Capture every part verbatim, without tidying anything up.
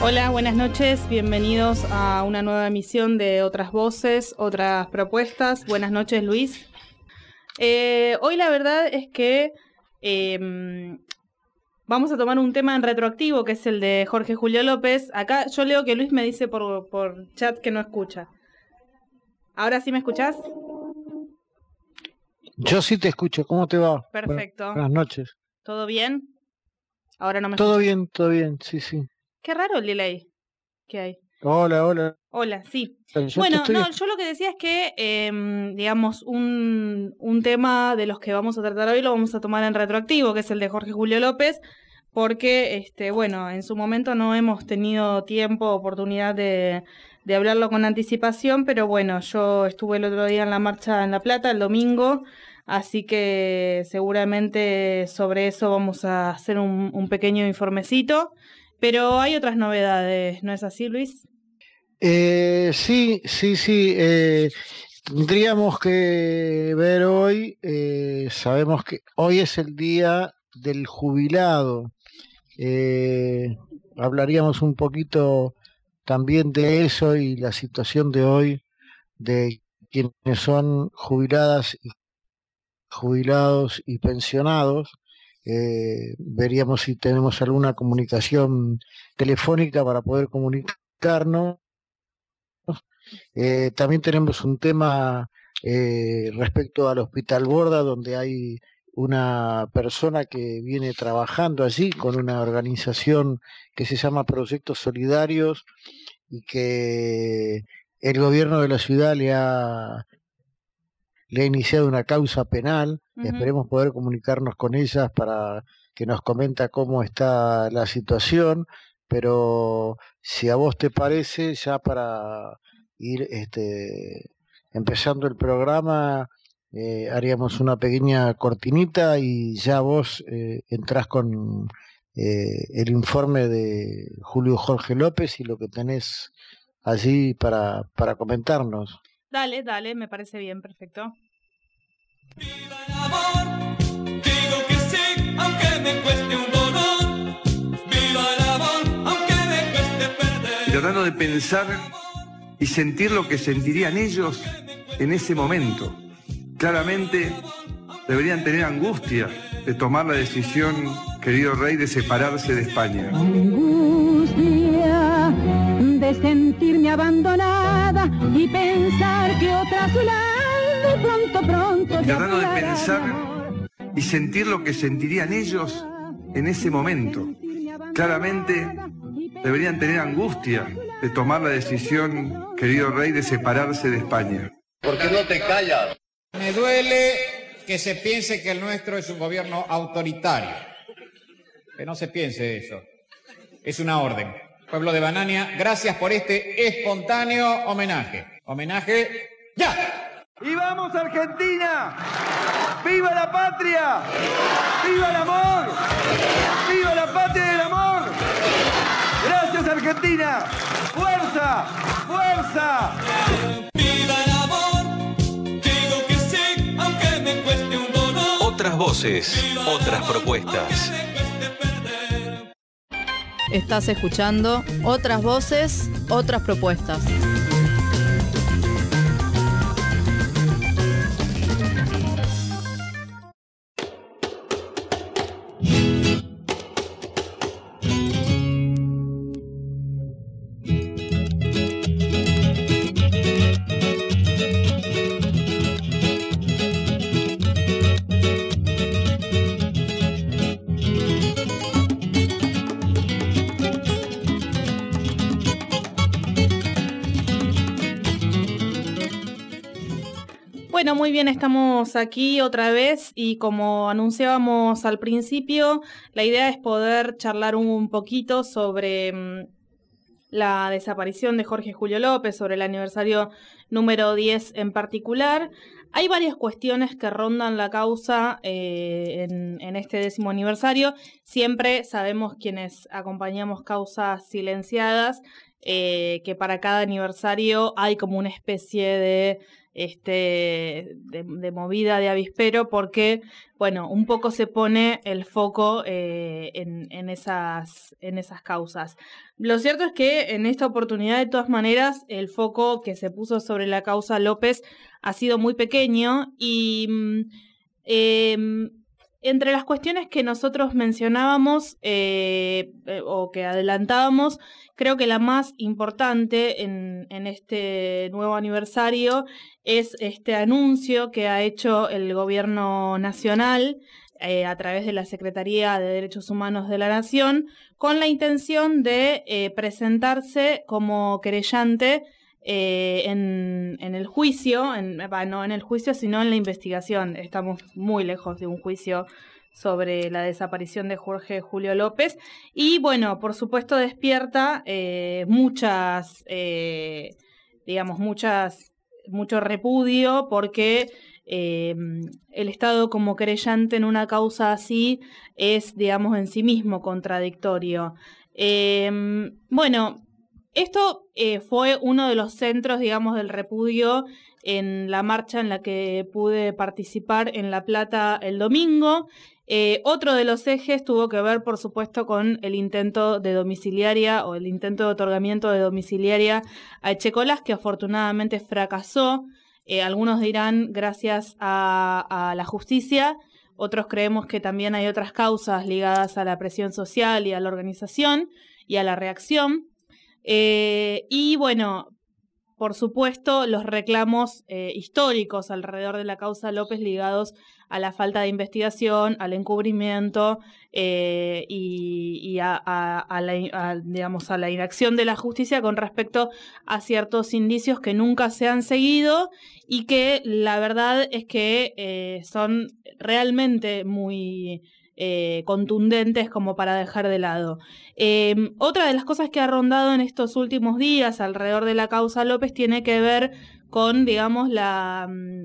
Hola, buenas noches, bienvenidos a una nueva emisión de Otras Voces, Otras Propuestas. Buenas noches, Luis. Eh, hoy la verdad es que eh, vamos a tomar un tema en retroactivo, que es el de Jorge Julio López. Acá yo leo que Luis me dice por, por chat que no escucha. ¿Ahora sí me escuchás? Yo sí te escucho, ¿cómo te va? Perfecto. Buenas noches. ¿Todo bien? Ahora no me Todo escuchas. bien, todo bien, sí, sí. Qué raro el delay que hay. Hola, hola. Hola, sí. Yo Bueno, estoy... no, yo lo que decía es que, eh, digamos, un, un tema de los que vamos a tratar hoy lo vamos a tomar en retroactivo, que es el de Jorge Julio López, porque, este, bueno, en su momento no hemos tenido tiempo, oportunidad de, de hablarlo con anticipación, pero bueno, yo estuve el otro día en la marcha en La Plata, el domingo, así que seguramente sobre eso vamos a hacer un, un pequeño informecito, pero hay otras novedades, ¿no es así, Luis? Eh, sí, sí, sí. Eh, tendríamos que ver hoy, eh, sabemos que hoy es el día del jubilado. Eh, hablaríamos un poquito también de eso y la situación de hoy de quienes son jubiladas, jubilados y pensionados. Eh, veríamos si tenemos alguna comunicación telefónica para poder comunicarnos. Eh, también tenemos un tema eh, respecto al Hospital Borda, donde hay una persona que viene trabajando allí con una organización que se llama Proyectos Solidarios y que el gobierno de la ciudad le ha, le ha iniciado una causa penal. Uh-huh. Esperemos poder comunicarnos con ellas para que nos comenta cómo está la situación, pero si a vos te parece, ya para ir este, empezando el programa, eh, haríamos una pequeña cortinita y ya vos eh, entrás con eh, el informe de Julio Jorge López y lo que tenés allí para, para comentarnos. Dale, dale, me parece bien, perfecto. ¡Viva el amor! Digo que sí, aunque me cueste un dolor. ¡Viva el amor! Aunque me cueste perder. Y tratando de pensar y sentir lo que sentirían ellos en ese momento. Claramente deberían tener angustia de tomar la decisión, querido rey, de separarse de España. Angustia de sentirme abandonada y pensar que otra a su lado pronto, pronto. Y tratando de pensar y sentir lo que sentirían ellos en ese momento. Claramente deberían tener angustia de tomar la decisión, querido rey, de separarse de España. ¿Por qué no te callas? Me duele que se piense que el nuestro es un gobierno autoritario. Que no se piense eso. Es una orden. Pueblo de Banania, gracias por este espontáneo homenaje. Homenaje ya. ¡Y vamos Argentina! ¡Viva la patria! ¡Viva el amor! ¡Viva la patria y el amor! ¡Gracias Argentina! ¡Fuerza! ¡Fuerza! ¡Viva el amor! Digo que sí, aunque me cueste un dolor. Otras voces, otras propuestas. Estás escuchando Otras Voces, Otras Propuestas. Bueno, muy bien, estamos aquí otra vez y como anunciábamos al principio, la idea es poder charlar un poquito sobre mmm, la desaparición de Jorge Julio López, sobre el aniversario número diez en particular. Hay varias cuestiones que rondan la causa eh, en, en este décimo aniversario. Siempre sabemos quienes acompañamos causas silenciadas eh, que para cada aniversario hay como una especie de, este, de, de movida de avispero, porque, bueno, un poco se pone el foco eh, en, en, esas, en esas causas. Lo cierto es que en esta oportunidad, de todas maneras, el foco que se puso sobre la causa López ha sido muy pequeño y eh, entre las cuestiones que nosotros mencionábamos eh, eh, o que adelantábamos, creo que la más importante en, en este nuevo aniversario es este anuncio que ha hecho el Gobierno Nacional eh, a través de la Secretaría de Derechos Humanos de la Nación, con la intención de eh, presentarse como querellante eh, en, en el juicio, en, no en el juicio, sino en la investigación. Estamos muy lejos de un juicio sobre la desaparición de Jorge Julio López. Y bueno, por supuesto despierta eh, muchas, eh, digamos, muchas, mucho repudio, porque eh, el Estado como querellante en una causa así es, digamos, en sí mismo contradictorio. Eh, bueno, esto eh, fue uno de los centros, digamos, del repudio en la marcha en la que pude participar en La Plata el domingo. Eh, otro de los ejes tuvo que ver, por supuesto, con el intento de domiciliaria o el intento de otorgamiento de domiciliaria a Echecolas, que afortunadamente fracasó. Eh, algunos dirán gracias a, a la justicia, otros creemos que también hay otras causas ligadas a la presión social y a la organización y a la reacción. Eh, y bueno, por supuesto, los reclamos eh, históricos alrededor de la causa López ligados a la falta de investigación, al encubrimiento eh, y, y a, a, a, la, a, digamos, a la inacción de la justicia con respecto a ciertos indicios que nunca se han seguido y que la verdad es que eh, son realmente muy Eh, contundentes como para dejar de lado. Eh, otra de las cosas que ha rondado en estos últimos días alrededor de la causa López tiene que ver con, digamos, la,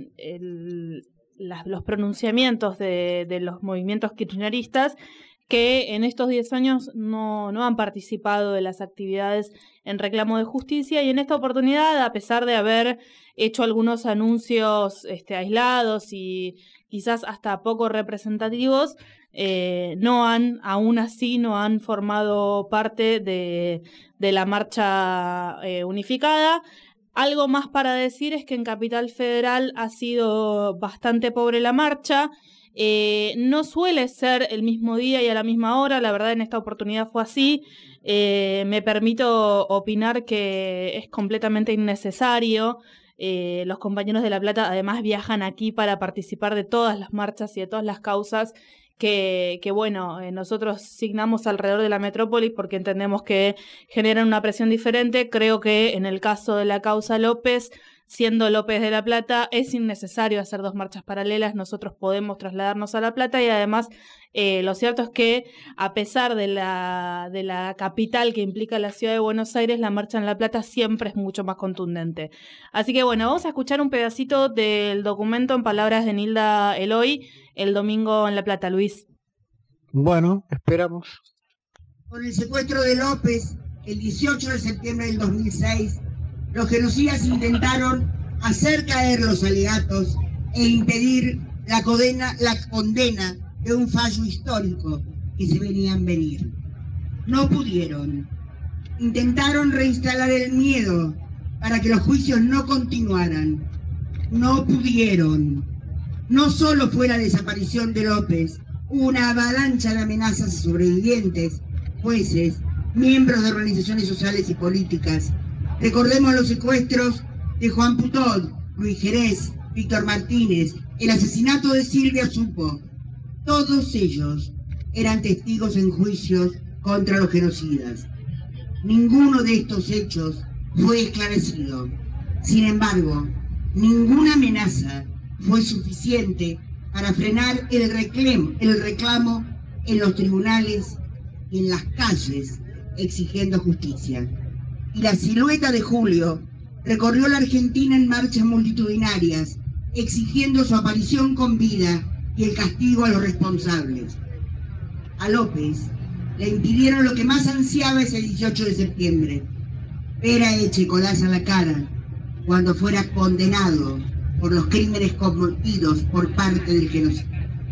el, la, los pronunciamientos de, de los movimientos kirchneristas que en estos diez años no, no han participado de las actividades en reclamo de justicia, y en esta oportunidad, a pesar de haber hecho algunos anuncios este, aislados y quizás hasta poco representativos, eh, no han, aún así, no han formado parte de, de la marcha eh, unificada. Algo más para decir es que en Capital Federal ha sido bastante pobre la marcha. Eh, no suele ser el mismo día y a la misma hora, la verdad en esta oportunidad fue así. Eh, me permito opinar que es completamente innecesario. Eh, los compañeros de La Plata además viajan aquí para participar de todas las marchas y de todas las causas que, que bueno, eh, nosotros signamos alrededor de la metrópoli porque entendemos que generan una presión diferente. Creo que en el caso de la causa López, siendo López de La Plata, es innecesario hacer dos marchas paralelas. Nosotros podemos trasladarnos a La Plata y además eh, lo cierto es que a pesar de la, de la capital que implica la ciudad de Buenos Aires, la marcha en La Plata siempre es mucho más contundente. Así que bueno, vamos a escuchar un pedacito del documento en palabras de Nilda Eloy el domingo en La Plata. Luis. Bueno, esperamos. Con el secuestro de López, el dieciocho de septiembre del dos mil seis, los genocidas intentaron hacer caer los alegatos e impedir la condena, la condena de un fallo histórico que se venían venir. No pudieron. Intentaron reinstalar el miedo para que los juicios no continuaran. No pudieron. No solo fue la desaparición de López, hubo una avalancha de amenazas a sobrevivientes, jueces, miembros de organizaciones sociales y políticas. Recordemos los secuestros de Juan Putod, Luis Jerez, Víctor Martínez, el asesinato de Silvia Supo. Todos ellos eran testigos en juicios contra los genocidas. Ninguno de estos hechos fue esclarecido. Sin embargo, ninguna amenaza fue suficiente para frenar el reclamo, el reclamo en los tribunales y en las calles exigiendo justicia. Y la silueta de Julio recorrió la Argentina en marchas multitudinarias, exigiendo su aparición con vida y el castigo a los responsables. A López le impidieron lo que más ansiaba ese dieciocho de septiembre, ver a Echecolás a la cara cuando fuera condenado por los crímenes cometidos por parte del genocidio.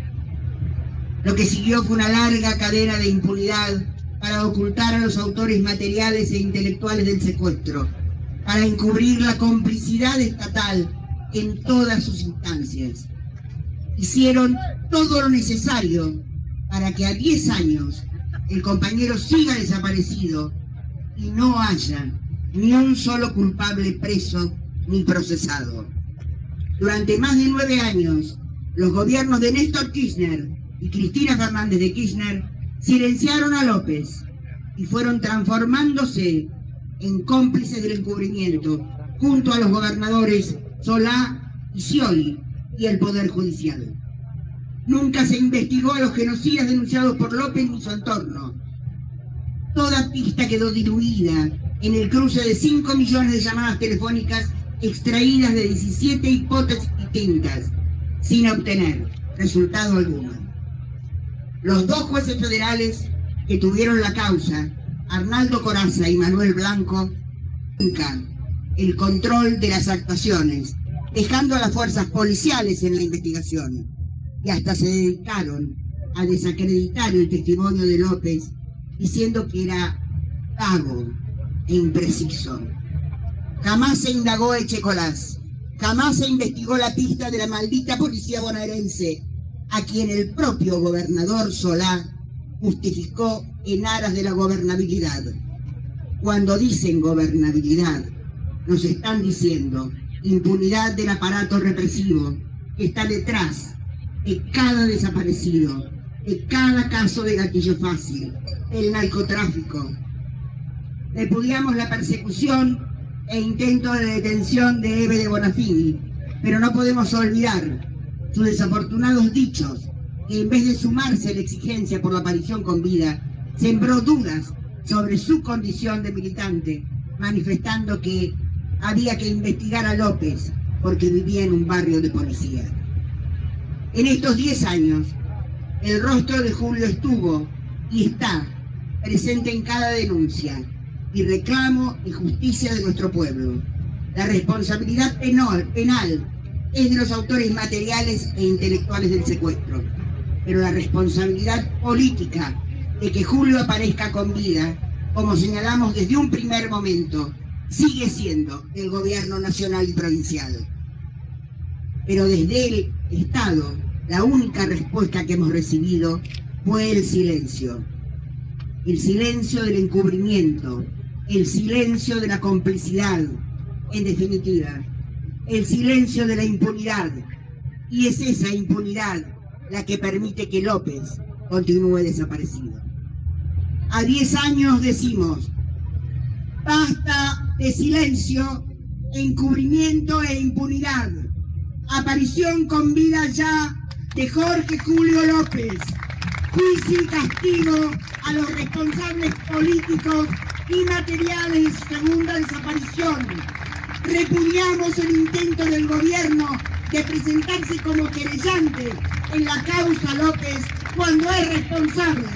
Lo que siguió fue una larga cadena de impunidad para ocultar a los autores materiales e intelectuales del secuestro, para encubrir la complicidad estatal en todas sus instancias. Hicieron todo lo necesario para que a diez años el compañero siga desaparecido y no haya ni un solo culpable preso ni procesado. Durante más de nueve años, los gobiernos de Néstor Kirchner y Cristina Fernández de Kirchner silenciaron a López y fueron transformándose en cómplices del encubrimiento junto a los gobernadores Solá y Scioli y el Poder Judicial. Nunca se investigó a los genocidas denunciados por López ni su entorno. Toda pista quedó diluida en el cruce de cinco millones de llamadas telefónicas extraídas de diecisiete hipótesis distintas, sin obtener resultado alguno. Los dos jueces federales que tuvieron la causa, Arnaldo Corazza y Manuel Blanco, nunca el control de las actuaciones, dejando a las fuerzas policiales en la investigación, y hasta se dedicaron a desacreditar el testimonio de López, diciendo que era vago e impreciso. Jamás se indagó a Echecolás, jamás se investigó la pista de la maldita policía bonaerense, a quien el propio gobernador Solá justificó en aras de la gobernabilidad. Cuando dicen gobernabilidad, nos están diciendo impunidad del aparato represivo que está detrás de cada desaparecido, de cada caso de gatillo fácil, el narcotráfico. Repudiamos la persecución e intento de detención de Eve de Bonafini, pero no podemos olvidar sus desafortunados dichos, que en vez de sumarse a la exigencia por la aparición con vida, sembró dudas sobre su condición de militante, manifestando que había que investigar a López porque vivía en un barrio de policía. En estos diez años, el rostro de Julio estuvo y está presente en cada denuncia y reclamo y justicia de nuestro pueblo. La responsabilidad penal, penal es de los autores materiales e intelectuales del secuestro, pero la responsabilidad política de que Julio aparezca con vida, como señalamos desde un primer momento, sigue siendo del gobierno nacional y provincial. Pero desde el Estado, la única respuesta que hemos recibido fue el silencio. El silencio del encubrimiento, el silencio de la complicidad, en definitiva, el silencio de la impunidad. Y es esa impunidad la que permite que López continúe desaparecido. A diez años decimos, basta de silencio, encubrimiento e impunidad. Aparición con vida ya de Jorge Julio López. Juicio y castigo a los responsables políticos y materiales de su segunda desaparición. Repudiamos el intento del gobierno de presentarse como querellante en la causa López cuando es responsable.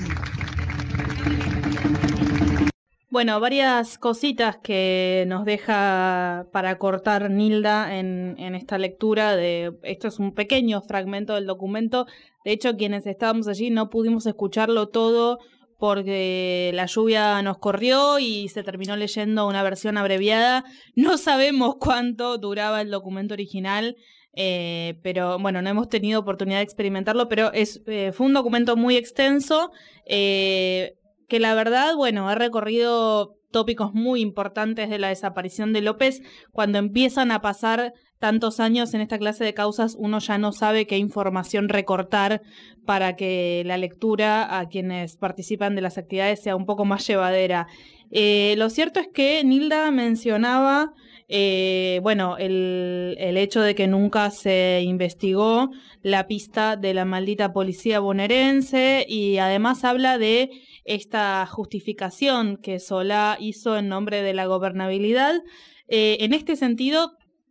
Bueno, varias cositas que nos deja para cortar Nilda en, en esta lectura de, esto es un pequeño fragmento del documento. De hecho, quienes estábamos allí no pudimos escucharlo todo porque la lluvia nos corrió y se terminó leyendo una versión abreviada. No sabemos cuánto duraba el documento original, eh, pero bueno, no hemos tenido oportunidad de experimentarlo, pero es eh, fue un documento muy extenso, eh, que la verdad, bueno, ha recorrido tópicos muy importantes de la desaparición de López. Cuando empiezan a pasar tantos años en esta clase de causas, uno ya no sabe qué información recortar para que la lectura a quienes participan de las actividades sea un poco más llevadera. Eh, lo cierto es que Nilda mencionaba, eh, bueno, el, el hecho de que nunca se investigó la pista de la maldita policía bonaerense y además habla de esta justificación que Solá hizo en nombre de la gobernabilidad. Eh, en este sentido,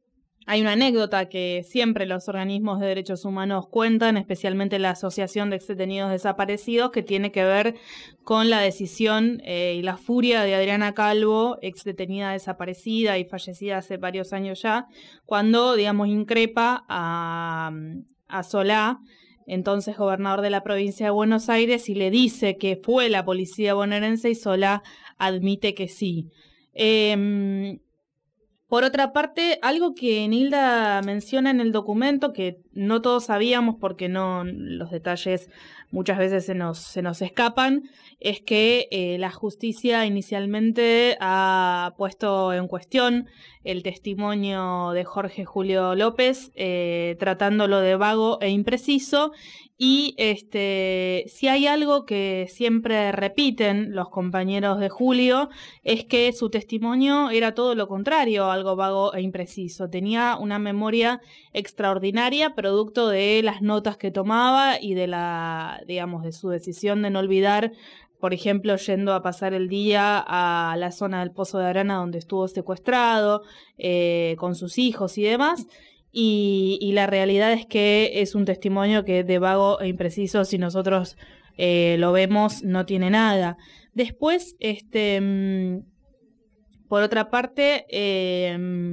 hay una anécdota que siempre los organismos de derechos humanos cuentan, especialmente la Asociación de Exdetenidos Desaparecidos, que tiene que ver con la decisión eh, y la furia de Adriana Calvo, exdetenida desaparecida y fallecida hace varios años ya, cuando, digamos, increpa a, a Solá, entonces gobernador de la provincia de Buenos Aires, y le dice que fue la policía bonaerense y Solá admite que sí. Eh, Por otra parte, algo que Nilda menciona en el documento, que no todos sabíamos porque no los detalles muchas veces se nos, se nos escapan, es que eh, la justicia inicialmente ha puesto en cuestión el testimonio de Jorge Julio López, eh, tratándolo de vago e impreciso. Y este, si hay algo que siempre repiten los compañeros de Julio, es que su testimonio era todo lo contrario, algo vago e impreciso. Tenía una memoria extraordinaria, producto de las notas que tomaba y de la, digamos, de su decisión de no olvidar, por ejemplo, yendo a pasar el día a la zona del Pozo de Arana donde estuvo secuestrado, eh, con sus hijos y demás. Y, y la realidad es que es un testimonio que de vago e impreciso, si nosotros eh, lo vemos, no tiene nada. Después, este, por otra parte, eh,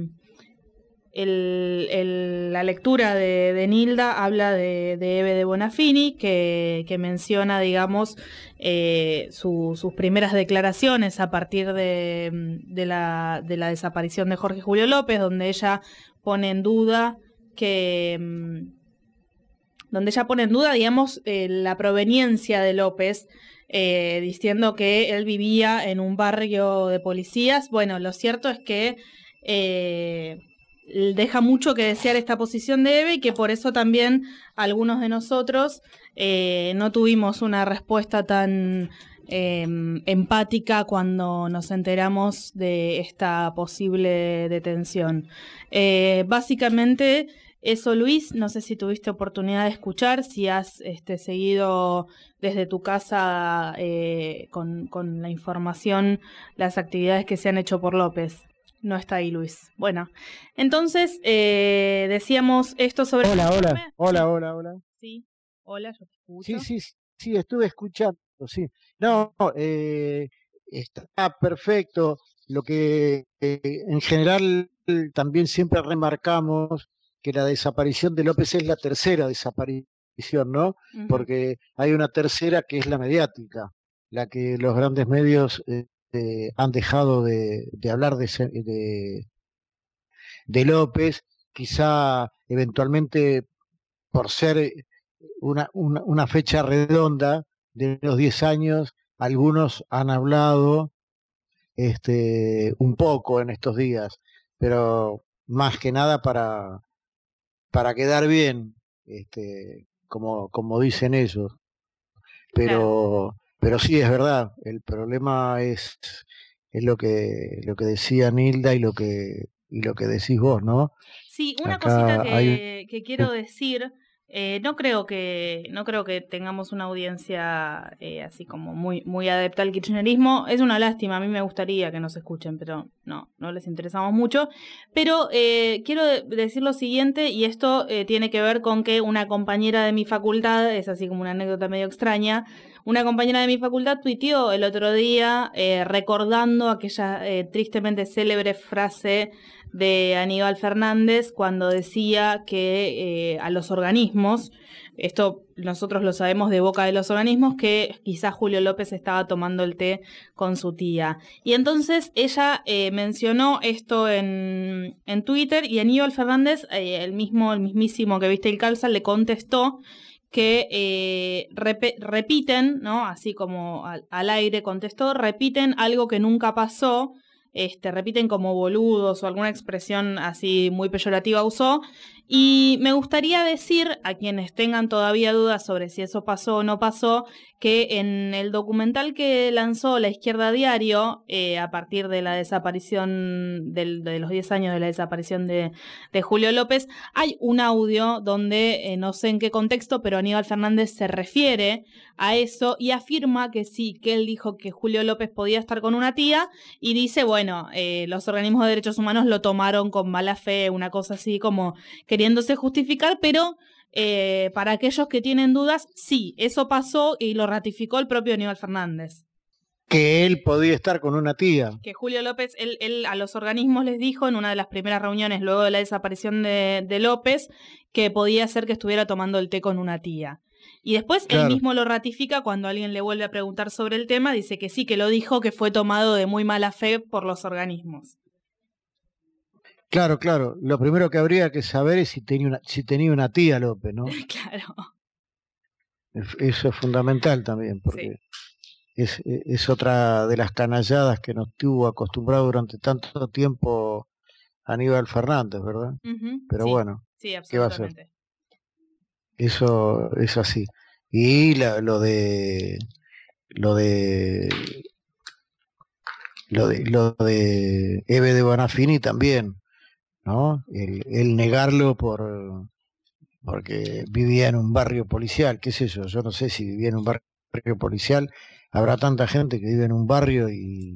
el, el, la lectura de, de Nilda habla de, de Eve de Bonafini, que, que menciona, digamos, eh, su, sus primeras declaraciones a partir de, de, la, de la desaparición de Jorge Julio López, donde ella pone en duda que donde ella pone en duda, digamos, eh, la proveniencia de López, eh, diciendo que él vivía en un barrio de policías. Bueno, lo cierto es que eh, deja mucho que desear esta posición de Eve, y que por eso también algunos de nosotros eh, no tuvimos una respuesta tan Eh, empática cuando nos enteramos de esta posible detención. Eh, básicamente eso, Luis, no sé si tuviste oportunidad de escuchar, si has este, seguido desde tu casa eh, con, con la información, las actividades que se han hecho por López. No está ahí, Luis. Bueno, entonces eh, decíamos esto sobre... Hola, hola, hola, hola, hola. Sí, hola, yo te escucho. Sí, sí, sí, estuve escuchando. Sí, no, eh, está perfecto. Lo que eh, en general también siempre remarcamos, que la desaparición de López es la tercera desaparición, ¿no? Uh-huh. Porque hay una tercera que es la mediática, la que los grandes medios eh, eh, han dejado de, de hablar de, de, de López, quizá eventualmente por ser una, una, una fecha redonda de los diez años, algunos han hablado este, un poco en estos días, pero más que nada para, para quedar bien, este, como, como dicen ellos. Pero, claro. pero sí es verdad, el problema es, es lo que, lo que decía Nilda y lo que, y lo que decís vos, ¿no? Sí, una Acá cosita que, hay... que quiero decir. Eh, no creo que no creo que tengamos una audiencia eh, así como muy muy adepta al kirchnerismo. Es una lástima, a mí me gustaría que nos escuchen, pero no, no les interesamos mucho. Pero eh, quiero decir lo siguiente, y esto eh, tiene que ver con que una compañera de mi facultad, es así como una anécdota medio extraña, una compañera de mi facultad tuiteó el otro día eh, recordando aquella eh, tristemente célebre frase de Aníbal Fernández cuando decía que eh, a los organismos, esto nosotros lo sabemos de boca de los organismos, que quizás Julio López estaba tomando el té con su tía. Y entonces ella eh, mencionó esto en, en Twitter, y Aníbal Fernández, eh, el mismo, el mismísimo que viste el calza, le contestó que eh, rep- repiten, ¿no? Así como al, al aire contestó, repiten algo que nunca pasó. Este, repiten como boludos o alguna expresión así muy peyorativa usó, Y me gustaría decir a quienes tengan todavía dudas sobre si eso pasó o no pasó, que en el documental que lanzó La Izquierda Diario, eh, a partir de la desaparición, del, de los diez años de la desaparición de, de Julio López, hay un audio donde, eh, no sé en qué contexto, pero Aníbal Fernández se refiere a eso y afirma que sí, que él dijo que Julio López podía estar con una tía y dice, bueno, eh, los organismos de derechos humanos lo tomaron con mala fe, una cosa así como queriéndose justificar, pero eh, para aquellos que tienen dudas, sí, eso pasó y lo ratificó el propio Aníbal Fernández. Que él podía estar con una tía. Que Julio López, él, él a los organismos les dijo en una de las primeras reuniones luego de la desaparición de, de López que podía ser que estuviera tomando el té con una tía. Y después Claro. él mismo lo ratifica cuando alguien le vuelve a preguntar sobre el tema, dice que sí, que lo dijo, que fue tomado de muy mala fe por los organismos. Claro, claro. Lo primero que habría que saber es si tenía una, si tenía una tía López, ¿no? Claro. Eso es fundamental también, porque Sí. es, es otra de las canalladas que nos tuvo acostumbrado durante tanto tiempo Aníbal Fernández, ¿verdad? Ujú, Pero sí, bueno, sí, ¿qué va a hacer? absolutamente. Eso es así. Y la- lo de lo de lo de lo de Eve de Bonafini también, ¿no? El, el negarlo por porque vivía en un barrio policial, qué sé yo, yo no sé si vivía en un barrio policial, habrá tanta gente que vive en un barrio y,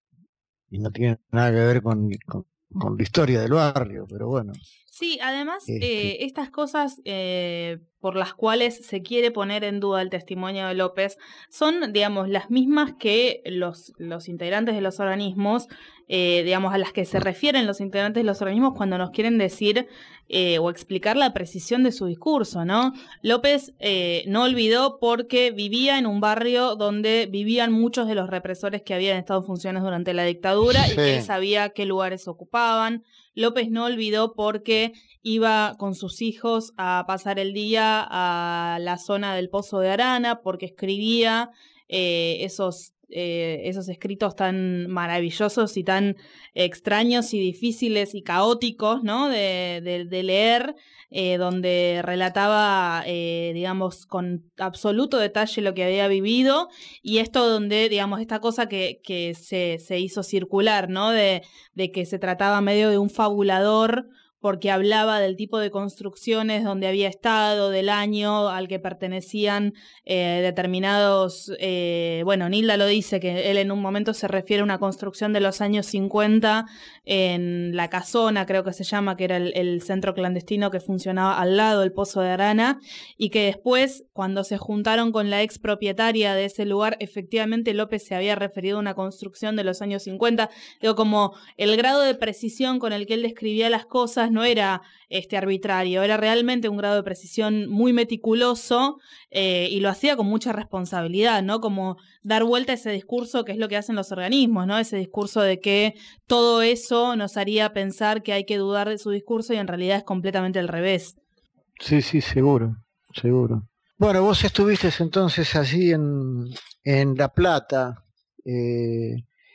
y no tiene nada que ver con, con, con la historia del barrio, pero bueno. Sí, además, Este. eh, estas cosas eh, por las cuales se quiere poner en duda el testimonio de López son, digamos, las mismas que los, los integrantes de los organismos, eh, digamos, a las que se refieren los integrantes de los organismos cuando nos quieren decir eh, o explicar la precisión de su discurso, ¿no? López eh, no olvidó porque vivía en un barrio donde vivían muchos de los represores que habían estado en funciones durante la dictadura y Sí. que él sabía qué lugares ocupaban. López no olvidó porque iba con sus hijos a pasar el día a la zona del Pozo de Arana, porque escribía eh, esos, eh, esos escritos tan maravillosos y tan extraños y difíciles y caóticos, ¿no? de, de, de leer, eh, donde relataba, eh, digamos, con absoluto detalle lo que había vivido, y esto donde, digamos, esta cosa que, que se, se hizo circular, ¿no? De, de que se trataba medio de un fabulador porque hablaba del tipo de construcciones donde había estado, del año al que pertenecían eh, determinados, eh, bueno, Nilda lo dice, que él en un momento se refiere a una construcción de los años cincuenta en La Casona, creo que se llama, que era el, el centro clandestino que funcionaba al lado del Pozo de Arana, y que después, cuando se juntaron con la ex propietaria de ese lugar, efectivamente López se había referido a una construcción de los años cincuenta. Digo, como el grado de precisión con el que él describía las cosas no era este arbitrario, era realmente un grado de precisión muy meticuloso, eh, y lo hacía con mucha responsabilidad, ¿no? Como dar vuelta a ese discurso que es lo que hacen los organismos, ¿no? Ese discurso de que todo eso nos haría pensar que hay que dudar de su discurso y en realidad es completamente al revés. Sí, sí, seguro, seguro. Bueno, vos estuviste entonces allí en, en La Plata, eh,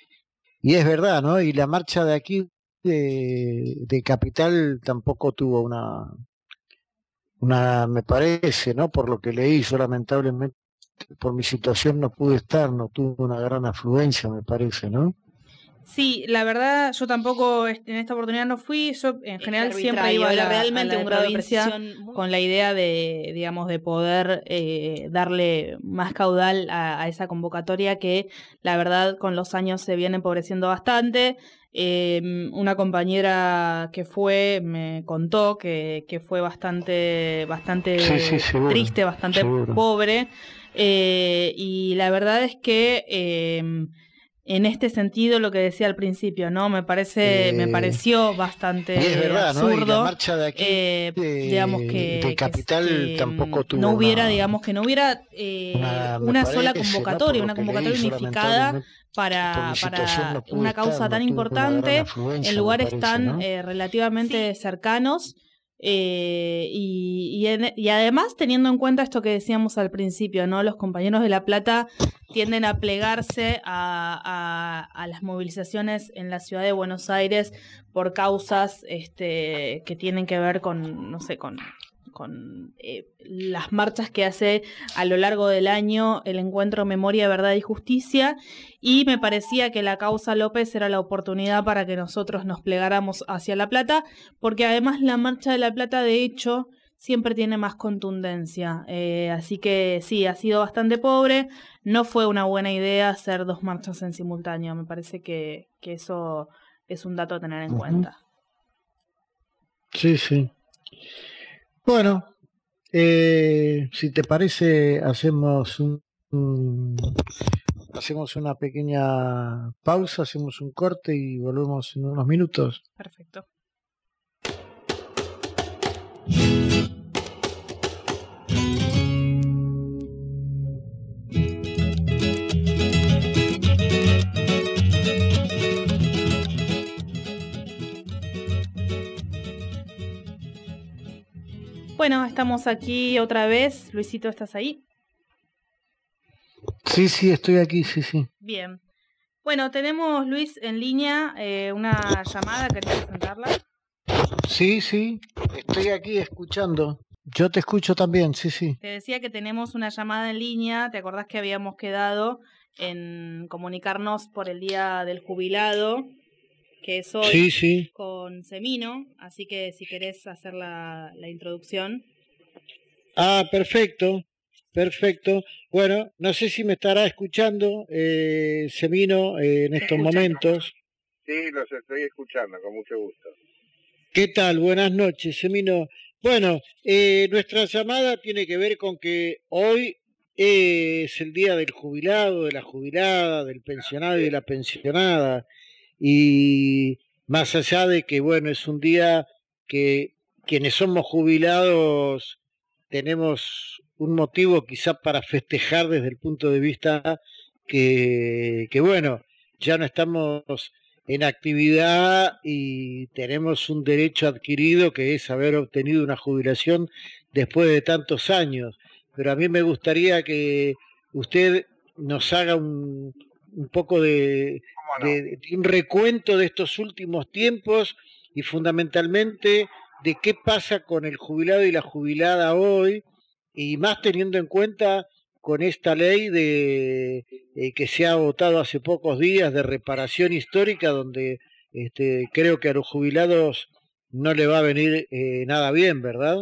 y es verdad, ¿no? Y la marcha de aquí de, de Capital tampoco tuvo una, una, me parece, ¿no? Por lo que leí, yo lamentablemente por mi situación no pude estar, no tuvo una gran afluencia, me parece, ¿no? Sí, la verdad, yo tampoco en esta oportunidad no fui, yo en general Este siempre iba a era la, realmente a la un grado de provincia precisión muy- con la idea de, digamos, de poder eh, darle más caudal a, a esa convocatoria que la verdad con los años se viene empobreciendo bastante. Eh, una compañera que fue me contó que, que fue bastante, bastante Sí, sí, seguro, triste, bastante seguro. pobre, eh, y la verdad es que eh, en este sentido, lo que decía al principio, ¿no? Me parece, Eh, me pareció bastante Y es verdad, ¿no? Y la absurdo, marcha de aquí, eh, de, digamos que, de que- Capital que, tampoco mm, tuvo no hubiera, una, digamos que no hubiera eh, una, me una sola parece, ¿no? convocatoria, Por una lo que leí, convocatoria yo unificada lamentablemente por para, mi situación para no pude una estar, causa no tan tuve una gran importante afluencia, en me lugares parece, tan ¿no? eh, relativamente cercanos. Eh, y, y, en, y además teniendo en cuenta esto que decíamos al principio, ¿no? Los compañeros de La Plata tienden a plegarse a, a, a las movilizaciones en la ciudad de Buenos Aires por causas este, que tienen que ver con, no sé, con, con eh, las marchas que hace a lo largo del año el encuentro Memoria, Verdad y Justicia, y me parecía que la causa López era la oportunidad para que nosotros nos plegáramos hacia La Plata, porque además la marcha de La Plata, de hecho, siempre tiene más contundencia, eh, así que sí, ha sido bastante pobre, no fue una buena idea hacer dos marchas en simultáneo, me parece que, que eso es un dato a tener en uh-huh. cuenta. Sí, sí. Bueno, eh, si te parece, hacemos un, un, hacemos una pequeña pausa, hacemos un corte y volvemos en unos minutos. Perfecto. Bueno, estamos aquí otra vez. Luisito, ¿estás ahí? Sí, sí, estoy aquí, sí, sí. Bien. Bueno, tenemos, Luis, en línea eh, una llamada. ¿Querés presentarla? Sí, sí, estoy aquí escuchando. Yo te escucho también, sí, sí. Te decía que tenemos una llamada en línea. ¿Te acordás que habíamos quedado en comunicarnos por el Día del Jubilado? Que es hoy, sí, sí. Con Semino, así que si querés hacer la, la introducción. Ah, perfecto, perfecto. Bueno, no sé si me estará escuchando eh, Semino eh, en estos momentos. Sí, los estoy escuchando, con mucho gusto. ¿Qué tal? Buenas noches, Semino. Bueno, eh, nuestra llamada tiene que ver con que hoy es el Día del Jubilado, de la jubilada, del pensionado y de la pensionada. Y más allá de que, bueno, es un día que quienes somos jubilados tenemos un motivo quizá para festejar desde el punto de vista que, que bueno, ya no estamos en actividad y tenemos un derecho adquirido que es haber obtenido una jubilación después de tantos años. Pero a mí me gustaría que usted nos haga un, un poco de... De, de un recuento de estos últimos tiempos y fundamentalmente de qué pasa con el jubilado y la jubilada hoy, y más teniendo en cuenta con esta ley de eh, que se ha votado hace pocos días de reparación histórica, donde este, creo que a los jubilados no le va a venir eh, nada bien, ¿verdad?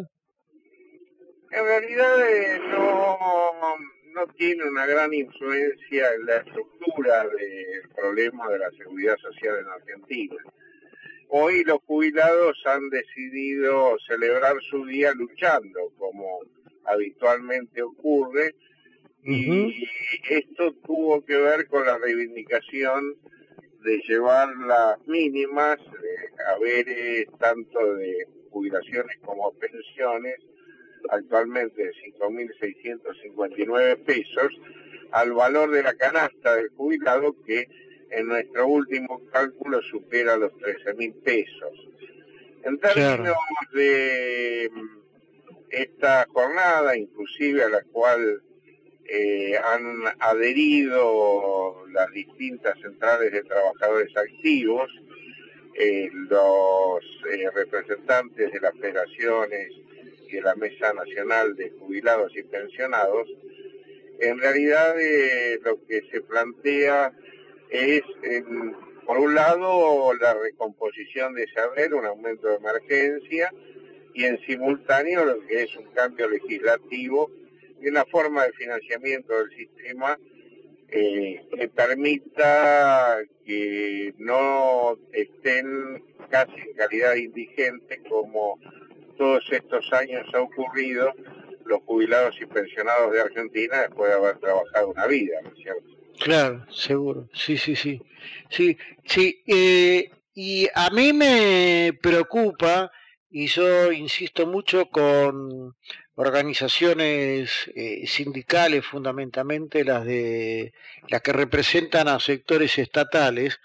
En realidad eh, no... no tiene una gran influencia en la estructura del problema de la seguridad social en Argentina. Hoy los jubilados han decidido celebrar su día luchando, como habitualmente ocurre, y uh-huh. esto tuvo que ver con la reivindicación de llevar las mínimas, de haberes tanto de jubilaciones como pensiones, actualmente de cinco mil seiscientos cincuenta y nueve pesos, al valor de la canasta del jubilado, que en nuestro último cálculo supera los trece mil pesos. En términos claro. de esta jornada, inclusive a la cual eh, han adherido las distintas centrales de trabajadores activos, eh, los eh, representantes de las federaciones de la Mesa Nacional de Jubilados y Pensionados, en realidad eh, lo que se plantea es, en, por un lado, la recomposición de saber, un aumento de emergencia, y en simultáneo lo que es un cambio legislativo y una forma de financiamiento del sistema eh, que permita que no estén casi en calidad de indigentes como todos estos años ha ocurrido los jubilados y pensionados de Argentina después de haber trabajado una vida, ¿no es cierto? Claro, seguro, sí, sí, sí, sí, sí, eh, y a mí me preocupa, y yo insisto mucho con organizaciones eh, sindicales, fundamentalmente las de las que representan a sectores estatales,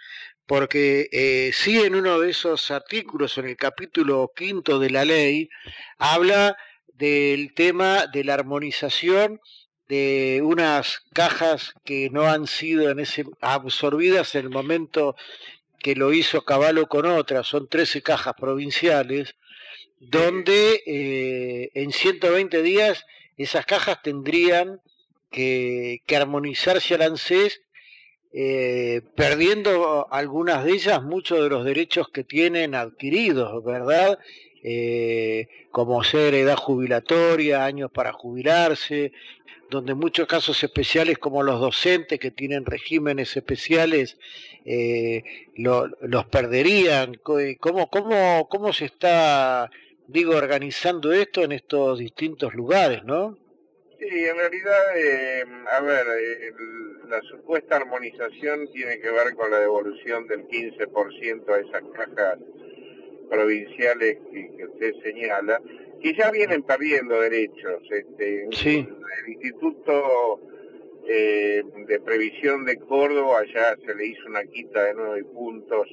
porque eh, sí en uno de esos artículos, en el capítulo quinto de la ley, habla del tema de la armonización de unas cajas que no han sido en ese, absorbidas en el momento que lo hizo Cavallo con otras, son trece cajas provinciales, donde eh, en ciento veinte días esas cajas tendrían que, que armonizarse al ANSES, eh, perdiendo algunas de ellas muchos de los derechos que tienen adquiridos, ¿verdad? Eh, como ser edad jubilatoria, años para jubilarse, donde en muchos casos especiales como los docentes que tienen regímenes especiales eh, lo, los perderían. ¿Cómo, cómo, ¿Cómo se está, digo, organizando esto en estos distintos lugares, no? Sí, en realidad, eh, a ver, eh, la supuesta armonización tiene que ver con la devolución del quince por ciento a esas cajas provinciales que, que usted señala, que ya vienen perdiendo derechos. Este, sí. El Instituto eh, de Previsión de Córdoba ya se le hizo una quita de nueve puntos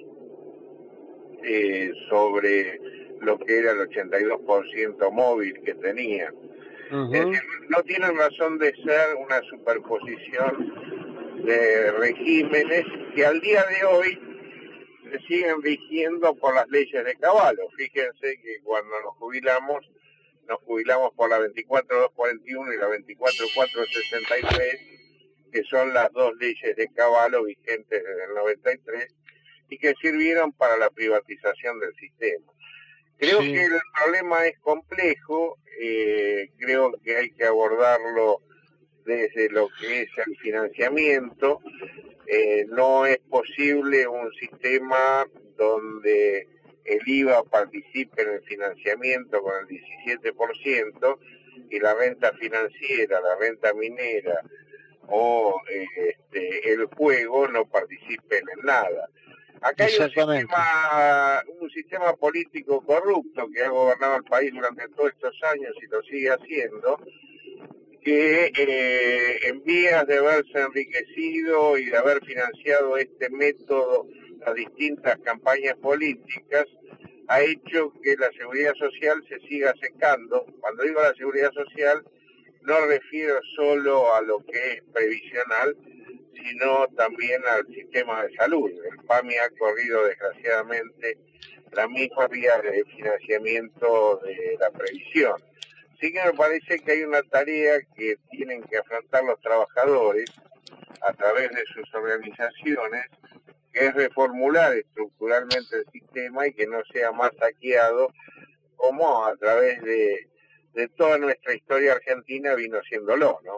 eh, sobre lo que era el ochenta y dos por ciento móvil que tenía. Uh-huh. Es decir, no tienen razón de ser una superposición de regímenes que al día de hoy se siguen rigiendo por las leyes de Cavallo. Fíjense que cuando nos jubilamos, nos jubilamos por la veinticuatro mil doscientos cuarenta y uno y la veinticuatro mil cuatrocientos sesenta y tres, que son las dos leyes de Cavallo vigentes desde el noventa y tres y que sirvieron para la privatización del sistema. Creo sí. que el problema es complejo, eh, creo que hay que abordarlo desde lo que es el financiamiento. Eh, no es posible un sistema donde el I V A participe en el financiamiento con el diecisiete por ciento y la renta financiera, la renta minera o eh, este, el juego no participen en nada. Acá hay un sistema, un sistema político corrupto que ha gobernado el país durante todos estos años y lo sigue haciendo, que eh, en vías de haberse enriquecido y de haber financiado este método a distintas campañas políticas, ha hecho que la seguridad social se siga secando. Cuando digo la seguridad social, no refiero solo a lo que es previsional, sino también al sistema de salud. El PAMI ha corrido desgraciadamente la misma vía de financiamiento de la previsión. Así que me parece que hay una tarea que tienen que afrontar los trabajadores a través de sus organizaciones, que es reformular estructuralmente el sistema y que no sea más saqueado como a través de, de toda nuestra historia argentina vino siéndolo, ¿no?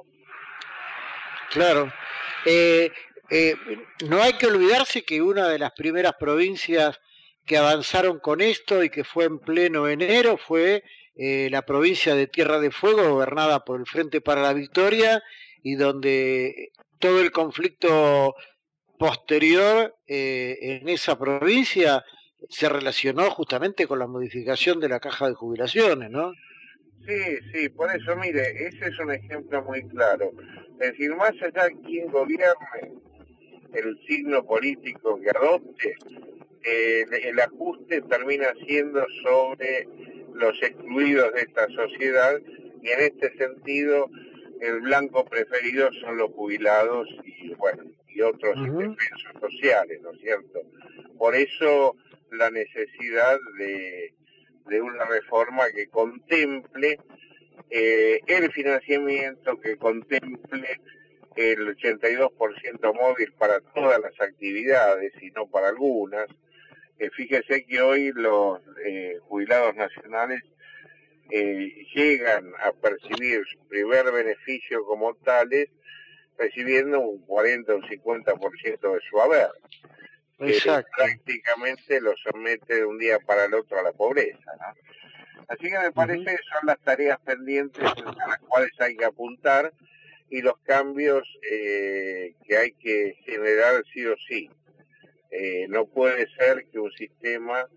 Claro. Eh, eh, no hay que olvidarse que una de las primeras provincias que avanzaron con esto y que fue en pleno enero fue eh, la provincia de Tierra de Fuego, gobernada por el Frente para la Victoria, y donde todo el conflicto posterior eh, en esa provincia se relacionó justamente con la modificación de la caja de jubilaciones, ¿no? Sí, sí, por eso, mire, ese es un ejemplo muy claro. Es decir, más allá de quién gobierne, el signo político que adopte, eh, el ajuste termina siendo sobre los excluidos de esta sociedad, y en este sentido el blanco preferido son los jubilados y, bueno, y otros uh-huh. indefensos sociales, ¿no es cierto? Por eso la necesidad de, de una reforma que contemple eh, el financiamiento, que contemple el ochenta y dos por ciento móvil para todas las actividades y no para algunas. Eh, fíjese que hoy los eh, jubilados nacionales eh, llegan a percibir su primer beneficio como tales recibiendo un cuarenta o un cincuenta por ciento de su haber. Exacto. Que prácticamente lo somete de un día para el otro a la pobreza, ¿no? Así que me parece uh-huh. que son las tareas pendientes a las cuales hay que apuntar y los cambios eh, que hay que generar sí o sí. Eh, no puede ser que un sistema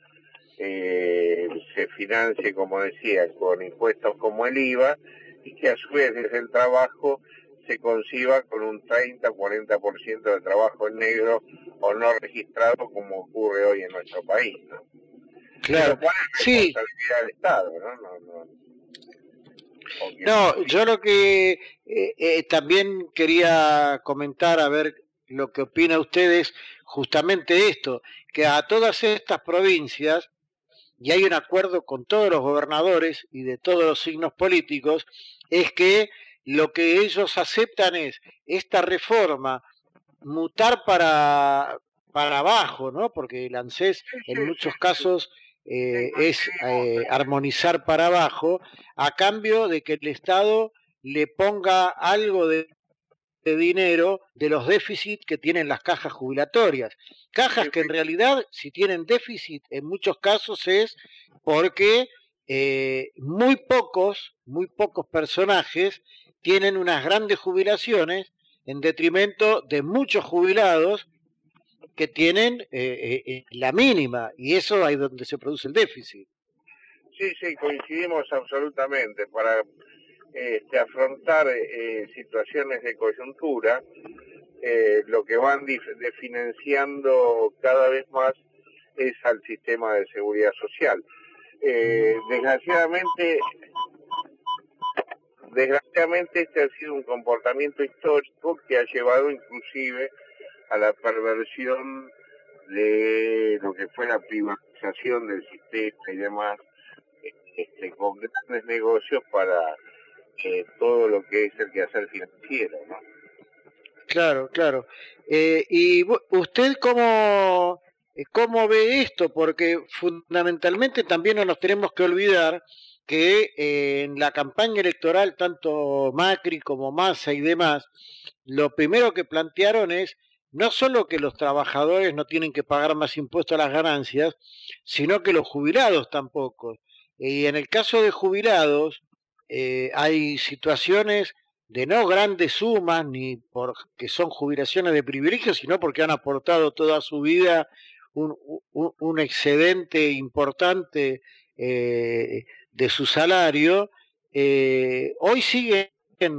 eh, se financie, como decía, con impuestos como el I V A y que a su vez desde el trabajo se conciba con un treinta a cuarenta por ciento de trabajo en negro o no registrado como ocurre hoy en nuestro país, ¿no? Claro, Pero es sí. responsabilidad del Estado, ¿no? No, no, no yo lo que eh, eh, también quería comentar, a ver lo que opina ustedes, justamente esto, que a todas estas provincias, y hay un acuerdo con todos los gobernadores y de todos los signos políticos, es que lo que ellos aceptan es esta reforma mutar para, para abajo, ¿no? Porque el ANSES en muchos casos eh, es eh, armonizar para abajo, a cambio de que el Estado le ponga algo de, de dinero de los déficits que tienen las cajas jubilatorias. Cajas que en realidad, si tienen déficit, en muchos casos es porque eh, muy pocos, muy pocos personajes tienen unas grandes jubilaciones en detrimento de muchos jubilados que tienen eh, eh, la mínima, y eso es donde se produce el déficit. Sí, sí, coincidimos absolutamente. Para este, afrontar eh, situaciones de coyuntura, eh, lo que van desfinanciando cada vez más es al sistema de seguridad social. Eh, desgraciadamente, desgraciadamente este ha sido un comportamiento histórico que ha llevado inclusive a la perversión de lo que fue la privatización del sistema y demás, este, con grandes negocios para eh, todo lo que es el quehacer financiero, ¿no? Claro, claro. Eh, ¿Y usted cómo, cómo ve esto? Porque fundamentalmente también no nos tenemos que olvidar que eh, en la campaña electoral, tanto Macri como Massa y demás, lo primero que plantearon es no solo que los trabajadores no tienen que pagar más impuestos a las ganancias, sino que los jubilados tampoco. Y en el caso de jubilados, eh, hay situaciones de no grandes sumas, ni porque son jubilaciones de privilegio, sino porque han aportado toda su vida un, un, un excedente importante eh, de su salario, eh, hoy siguen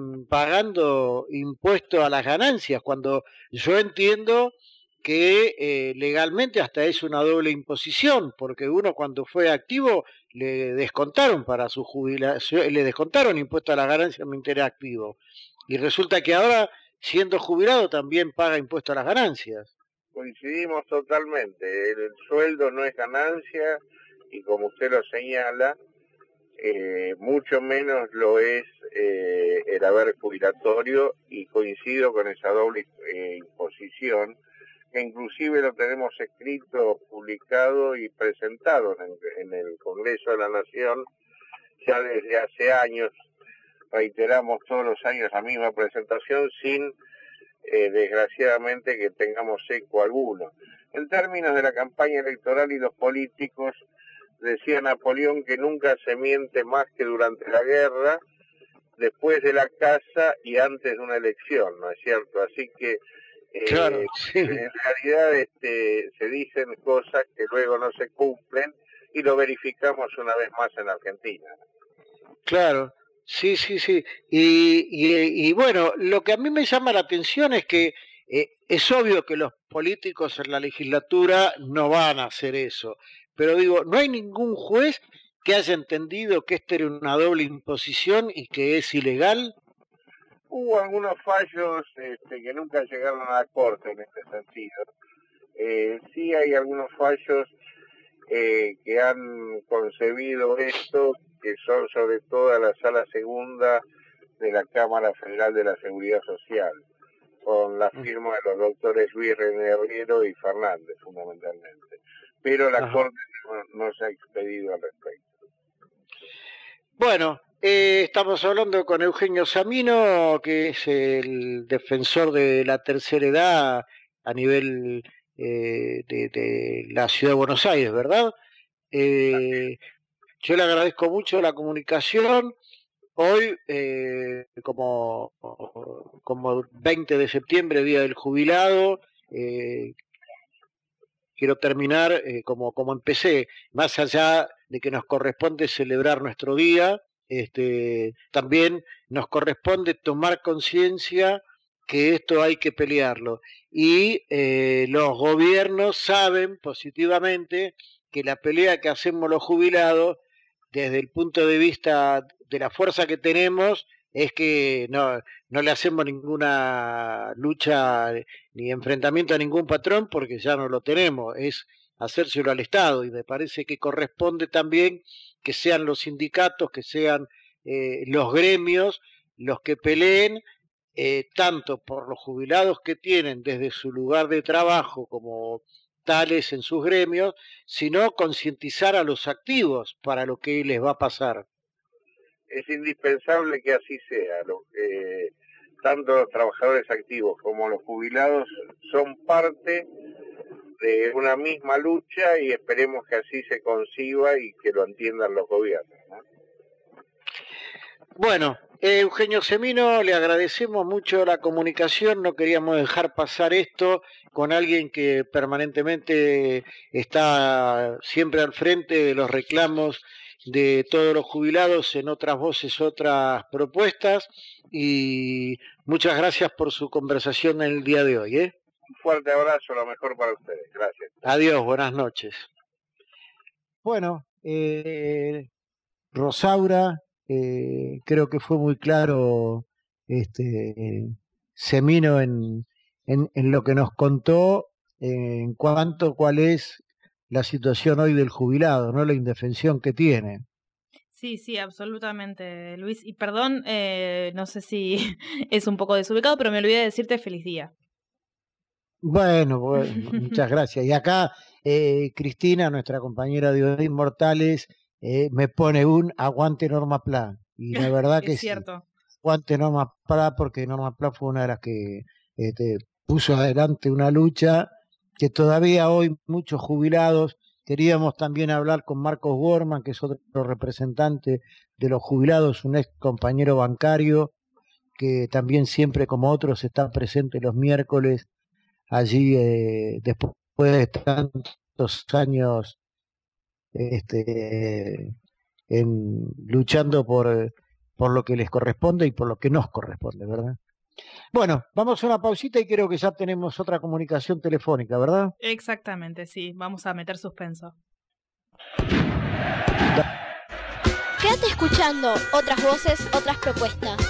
pagando impuestos a las ganancias, cuando yo entiendo que eh, legalmente hasta es una doble imposición, porque uno cuando fue activo le descontaron para su jubilación, le descontaron impuestos a la ganancia mientras era activo, y resulta que ahora, siendo jubilado, también paga impuestos a las ganancias. Coincidimos totalmente, el sueldo no es ganancia, y como usted lo señala, eh, mucho menos lo es eh, el haber jubilatorio, y coincido con esa doble eh, imposición, que inclusive lo tenemos escrito, publicado y presentado en, en el Congreso de la Nación ya desde hace años. Reiteramos todos los años la misma presentación sin, eh, desgraciadamente, que tengamos eco alguno. En términos de la campaña electoral y los políticos, decía Napoleón que nunca se miente más que durante la guerra, después de la caza y antes de una elección, ¿no es cierto? Así que Eh, claro, sí. En realidad este, se dicen cosas que luego no se cumplen, y lo verificamos una vez más en Argentina. Claro, sí, sí, sí. Y, y, y bueno, lo que a mí me llama la atención es que eh, es obvio que los políticos en la legislatura no van a hacer eso, pero digo, no hay ningún juez que haya entendido que esta era una doble imposición y que es ilegal. Hubo algunos fallos este, que nunca llegaron a la Corte en este sentido. Eh, sí hay algunos fallos eh, que han concebido esto, que son sobre todo a la Sala Segunda de la Cámara Federal de la Seguridad Social, con la firma de los doctores Luis René Riero y Fernández, fundamentalmente. Pero la Ajá. Corte no, no se ha expedido al respecto. Bueno, Eh, estamos hablando con Eugenio Samino, que es el defensor de la tercera edad a nivel eh, de, de la ciudad de Buenos Aires, ¿verdad? Eh, yo le agradezco mucho la comunicación. Hoy, eh, como, como veinte de septiembre, Día del Jubilado, eh, quiero terminar eh, como, como empecé, más allá de que nos corresponde celebrar nuestro día, Este, también nos corresponde tomar conciencia que esto hay que pelearlo. Y eh, los gobiernos saben positivamente que la pelea que hacemos los jubilados, desde el punto de vista de la fuerza que tenemos, es que no, no le hacemos ninguna lucha ni enfrentamiento a ningún patrón, porque ya no lo tenemos, es hacérselo al Estado, y me parece que corresponde también que sean los sindicatos, que sean eh, los gremios los que peleen eh, tanto por los jubilados que tienen desde su lugar de trabajo como tales en sus gremios, sino concientizar a los activos para lo que les va a pasar. Es indispensable que así sea. Lo que, tanto los trabajadores activos como los jubilados son parte de una misma lucha y esperemos que así se conciba y que lo entiendan los gobiernos, ¿no? Bueno, eh, Eugenio Semino, le agradecemos mucho la comunicación, no queríamos dejar pasar esto con alguien que permanentemente está siempre al frente de los reclamos de todos los jubilados, en Otras Voces, Otras Propuestas, y muchas gracias por su conversación en el día de hoy, ¿eh? Un fuerte abrazo, lo mejor para ustedes. Gracias. Adiós, buenas noches. Bueno, eh, Rosaura, eh, creo que fue muy claro este eh, Semino en, en, en lo que nos contó eh, en cuanto cuál es la situación hoy del jubilado, ¿no? La indefensión que tiene. Sí, sí, absolutamente, Luis. Y perdón, eh, no sé si es un poco desubicado, pero me olvidé de decirte feliz día. Bueno, bueno, muchas gracias. Y acá eh, Cristina, nuestra compañera de Hoy Inmortales, eh, me pone un aguante Norma Pla. Y la verdad que es cierto. Sí, aguante Norma Pla, porque Norma Pla fue una de las que este, puso adelante una lucha que todavía hoy muchos jubilados, queríamos también hablar con Marcos Borman, que es otro representante de los jubilados, un ex compañero bancario, que también siempre como otros está presente los miércoles allí eh, después de tantos años este, en, luchando por, por lo que les corresponde y por lo que nos corresponde, ¿verdad? Bueno, vamos a una pausita y creo que ya tenemos otra comunicación telefónica, ¿verdad? Exactamente, sí, vamos a meter suspenso. Quédate escuchando Otras Voces, Otras Propuestas.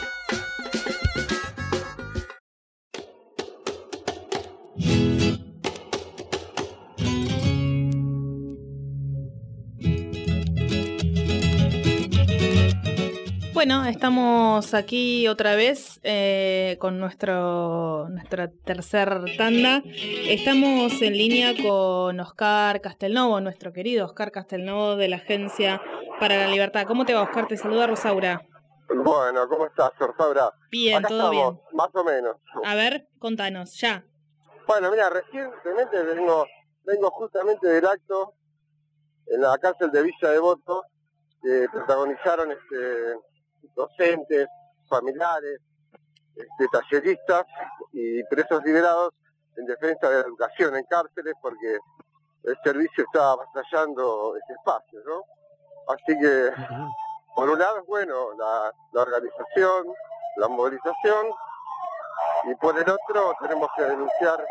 Bueno, estamos aquí otra vez eh, con nuestro nuestra tercer tanda. Estamos en línea con Oscar Castelnovo, nuestro querido Oscar Castelnovo de la Agencia para la Libertad. ¿Cómo te va, Oscar? Te saluda Rosaura. Bueno, ¿cómo estás, Rosaura? Bien, Acá todo estamos, bien. Más o menos. A ver, contanos, ya. Bueno, mira, recientemente vengo, vengo justamente del acto en la cárcel de Villa Devoto que protagonizaron este docentes, familiares, este, talleristas y presos liberados en defensa de la educación en cárceles porque el servicio estaba avasallando ese espacio, ¿no? Así que, por un lado es bueno la, la organización, la movilización, y por el otro tenemos que denunciar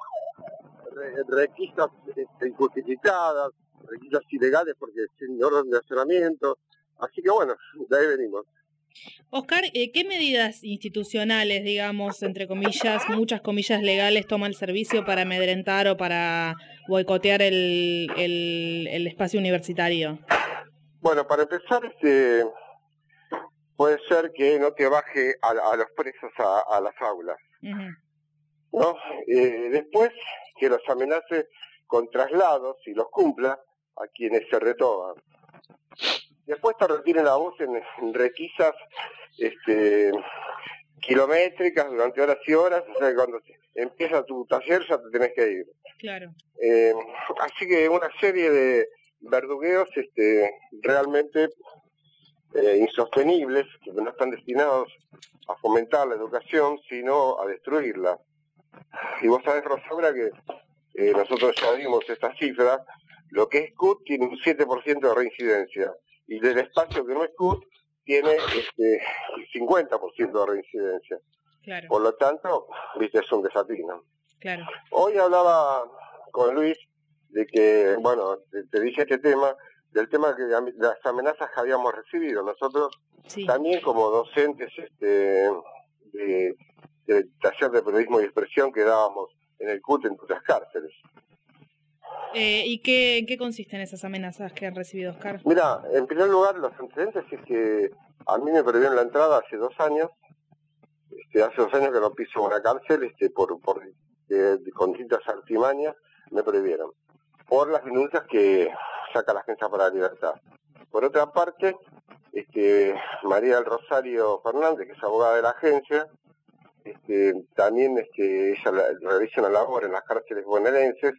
re, requisas este, injustificadas, requisas ilegales porque sin orden de allanamiento. Así que bueno, de ahí venimos. Oscar, eh, ¿qué medidas institucionales, digamos, entre comillas, muchas comillas legales, toma el servicio para amedrentar o para boicotear el, el, el espacio universitario? Bueno, para empezar, este, puede ser que no te baje a, a los presos a, a las aulas, uh-huh. ¿no? Eh, después, que los amenace con traslados y los cumpla a quienes se retoban. Después te retiren la voz en, en requisas este, kilométricas durante horas y horas, o sea que cuando empieza tu taller ya te tenés que ir. Claro. Eh, así que una serie de verdugueos este, realmente eh, insostenibles, que no están destinados a fomentar la educación, sino a destruirla. Y vos sabés, Rosaura, que eh, nosotros ya vimos esta cifra, lo que es C U T tiene un siete por ciento de reincidencia. Y del espacio que no es C U T tiene este, cincuenta por ciento de reincidencia. Claro. Por lo tanto, viste, es un desafío. Claro. Hoy hablaba con Luis de que, bueno, te, te dije este tema, del tema que de las amenazas que habíamos recibido nosotros, sí. también como docentes este, de, de taller de periodismo y expresión que dábamos en el C U T en otras cárceles. Eh, ¿Y qué, en qué consisten esas amenazas que han recibido, Oscar? Mira, en primer lugar, los antecedentes es que a mí me prohibieron la entrada hace dos años, este, hace dos años que no piso una cárcel, este, por, por de, de, con distintas artimañas me prohibieron, por las denuncias que saca la Agencia para la Libertad. Por otra parte, este, María del Rosario Fernández, que es abogada de la agencia, este, también este, ella la, realiza una labor en las cárceles bonaerenses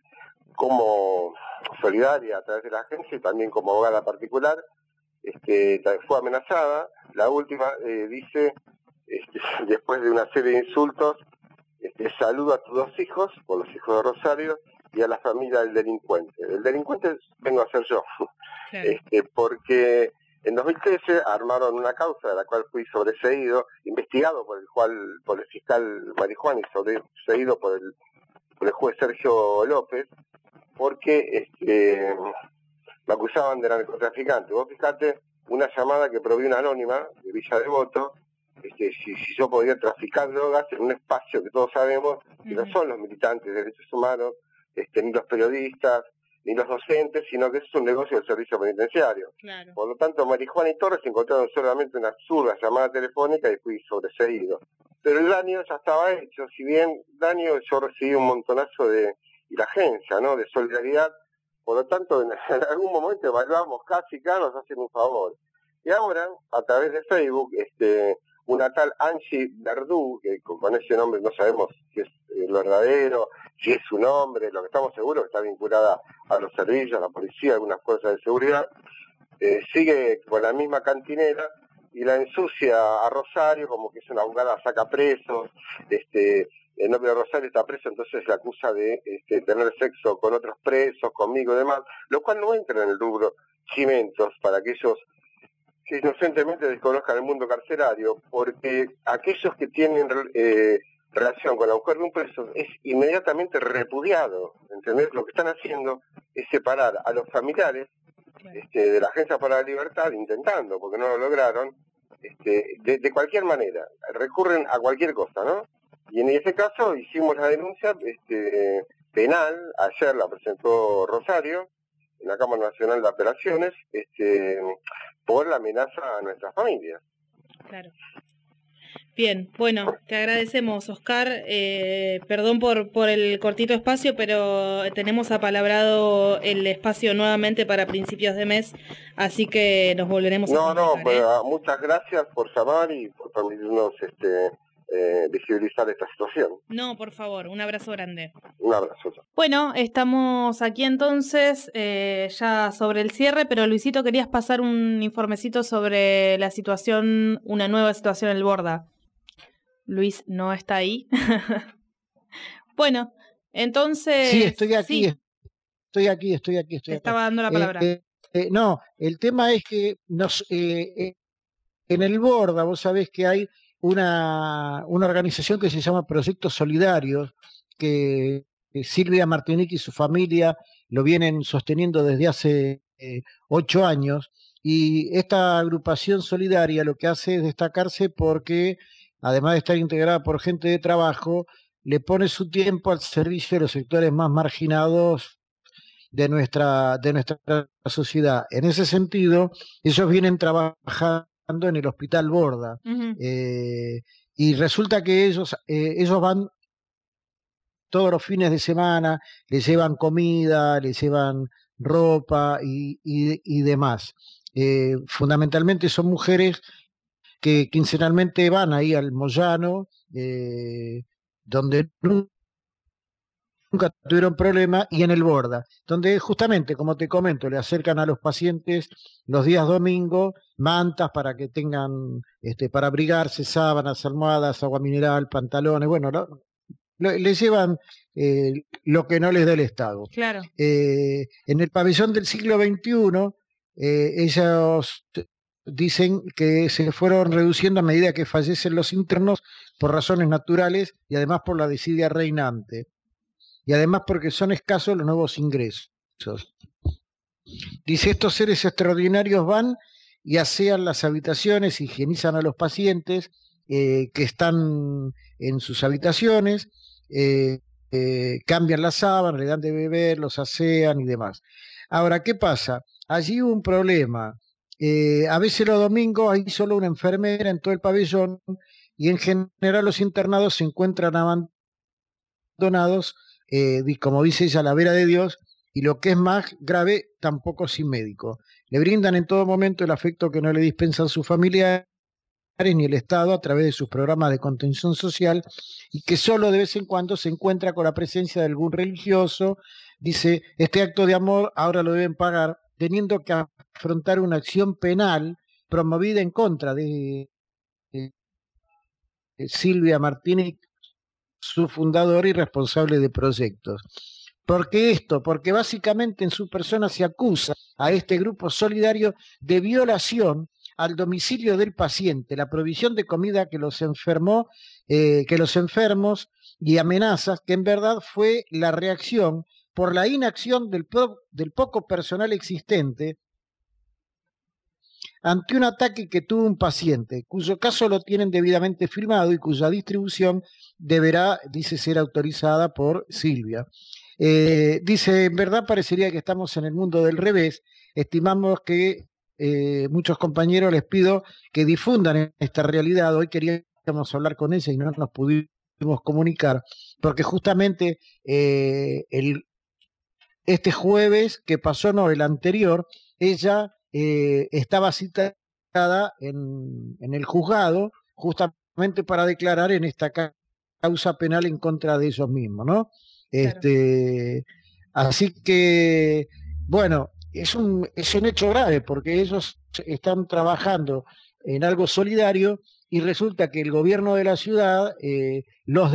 como solidaria a través de la agencia y también como abogada particular, este, fue amenazada. La última eh, dice, este, después de una serie de insultos, este, saludo a tus dos hijos, por los hijos de Rosario, y a la familia del delincuente. El delincuente vengo a ser yo, claro. este, porque en dos mil trece armaron una causa de la cual fui sobreseído, investigado por el cual por el fiscal Marijuán y sobreseído por el, por el juez Sergio López, porque este, me acusaban de narcotraficante. Vos fijate, una llamada que probé una anónima de Villa Devoto, este, si, si yo podía traficar drogas en un espacio que todos sabemos que no son los militantes de derechos humanos, este, ni los periodistas, ni los docentes, sino que es un negocio del servicio penitenciario. Claro. Por lo tanto, Marijuán y Torres encontraron solamente una absurda llamada telefónica y fui sobreseído. Pero el daño ya estaba hecho, si bien daño yo recibí un montonazo de, y la agencia, ¿no?, de solidaridad. Por lo tanto, en, en algún momento evaluamos casi que nos hacen un favor. Y ahora, a través de Facebook, este, una tal Angie Verdú, que con ese nombre no sabemos si es el verdadero, si es su nombre, lo que estamos seguros que está vinculada a los servicios, a la policía, a algunas fuerzas de seguridad, eh, sigue con la misma cantinera y la ensucia a Rosario como que es una abogada saca presos, este, el nombre de Rosario está preso, entonces la acusa de este, tener sexo con otros presos, conmigo y demás, lo cual no entra en el rubro cimentos para aquellos que inocentemente desconozcan el mundo carcerario, porque aquellos que tienen eh, relación con la mujer de un preso es inmediatamente repudiado, ¿entendés? Lo que están haciendo es separar a los familiares este, de la Agencia para la Libertad, intentando, porque no lo lograron, este, de, de cualquier manera, recurren a cualquier cosa, ¿no? Y en ese caso hicimos la denuncia este, penal, ayer la presentó Rosario, en la Cámara Nacional de Apelaciones, este, por la amenaza a nuestras familias. Claro. Bien, bueno, te agradecemos, Oscar. Eh, perdón por, por el cortito espacio, pero tenemos apalabrado el espacio nuevamente para principios de mes, así que nos volveremos no, a comunicar. No, no, ¿eh? muchas gracias por llamar y por permitirnos este, eh, visibilizar esta situación. No, por favor, un abrazo grande. Un abrazo. Bueno, estamos aquí entonces eh, ya sobre el cierre, pero Luisito, querías pasar un informecito sobre la situación, una nueva situación en el Borda. Luis no está ahí. Bueno, entonces... Sí, estoy aquí, sí. estoy aquí, estoy aquí. Estoy Te estaba dando la palabra. Eh, eh, no, el tema es que nos, eh, eh, en el Borda, vos sabés que hay una, una organización que se llama Proyectos Solidarios, que eh, Silvia Martinic y su familia lo vienen sosteniendo desde hace eh, ocho años, y esta agrupación solidaria lo que hace es destacarse porque, además de estar integrada por gente de trabajo, le pone su tiempo al servicio de los sectores más marginados de nuestra, de nuestra sociedad. En ese sentido, ellos vienen trabajando en el Hospital Borda, uh-huh. eh, y resulta que ellos, eh, ellos van todos los fines de semana, les llevan comida, les llevan ropa y, y, y demás. Eh, fundamentalmente son mujeres que quincenalmente van ahí al Moyano, eh, donde nunca tuvieron problema, y en el Borda, donde justamente, como te comento, le acercan a los pacientes los días domingos mantas para que tengan, este, para abrigarse, sábanas, almohadas, agua mineral, pantalones, bueno, lo, lo, les llevan eh, lo que no les da el Estado. Claro. Eh, en el pabellón del siglo veintiuno, eh, ellos dicen que se fueron reduciendo a medida que fallecen los internos por razones naturales y además por la desidia reinante. Y además porque son escasos los nuevos ingresos. Dice, estos seres extraordinarios van y asean las habitaciones, higienizan a los pacientes eh, que están en sus habitaciones, eh, eh, cambian las sábanas, le dan de beber, los asean y demás. Ahora, ¿qué pasa? Allí hubo un problema. Eh, a veces los domingos hay solo una enfermera en todo el pabellón y en general los internados se encuentran abandonados, eh, como dice ella, a la vera de Dios, y lo que es más grave, tampoco sin médico. Le brindan en todo momento el afecto que no le dispensan sus familiares ni el Estado a través de sus programas de contención social y que solo de vez en cuando se encuentra con la presencia de algún religioso. Dice, este acto de amor ahora lo deben pagar teniendo que afrontar una acción penal promovida en contra de, de, de Silvia Martínez, su fundadora y responsable de proyectos. ¿Por qué esto? Porque básicamente en su persona se acusa a este grupo solidario de violación al domicilio del paciente, la provisión de comida que los enfermó, eh, que los enfermos y amenazas, que en verdad fue la reacción por la inacción del, pro, del poco personal existente ante un ataque que tuvo un paciente, cuyo caso lo tienen debidamente filmado y cuya distribución deberá, dice, ser autorizada por Silvia. Eh, dice, en verdad parecería que estamos en el mundo del revés. Estimamos que eh, muchos compañeros les pido que difundan esta realidad. Hoy queríamos hablar con ella y no nos pudimos comunicar, porque justamente eh, el, este jueves que pasó, no, el anterior, ella eh, estaba citada en, en el juzgado justamente para declarar en esta causa penal en contra de ellos mismos, ¿no? Este, claro. Así que, bueno, es un, es un hecho grave porque ellos están trabajando en algo solidario y resulta que el gobierno de la ciudad eh, los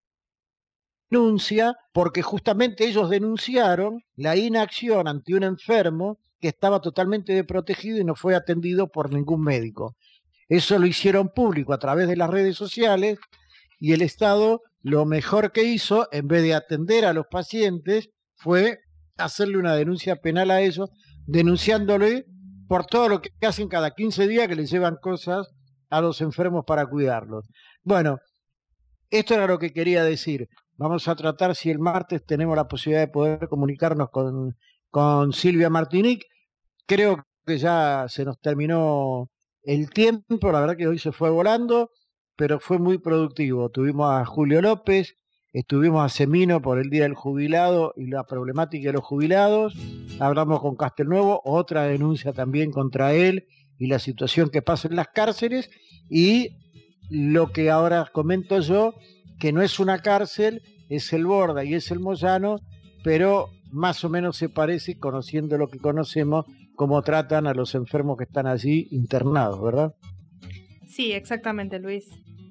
denuncia porque justamente ellos denunciaron la inacción ante un enfermo que estaba totalmente desprotegido y no fue atendido por ningún médico. Eso lo hicieron público a través de las redes sociales y el Estado lo mejor que hizo, en vez de atender a los pacientes, fue hacerle una denuncia penal a ellos, denunciándole por todo lo que hacen cada quince días que les llevan cosas a los enfermos para cuidarlos. Bueno, esto era lo que quería decir. Vamos a tratar si el martes tenemos la posibilidad de poder comunicarnos con, con Silvia Martínez. Creo que ya se nos terminó el tiempo, la verdad que hoy se fue volando, pero fue muy productivo. Tuvimos a Julio López, estuvimos a Semino por el Día del Jubilado y la problemática de los jubilados, hablamos con Castelnuovo, otra denuncia también contra él y la situación que pasa en las cárceles, y lo que ahora comento yo, que no es una cárcel, es el Borda y es el Moyano, pero más o menos se parece, conociendo lo que conocemos, cómo tratan a los enfermos que están allí internados, ¿verdad? Sí, exactamente, Luis.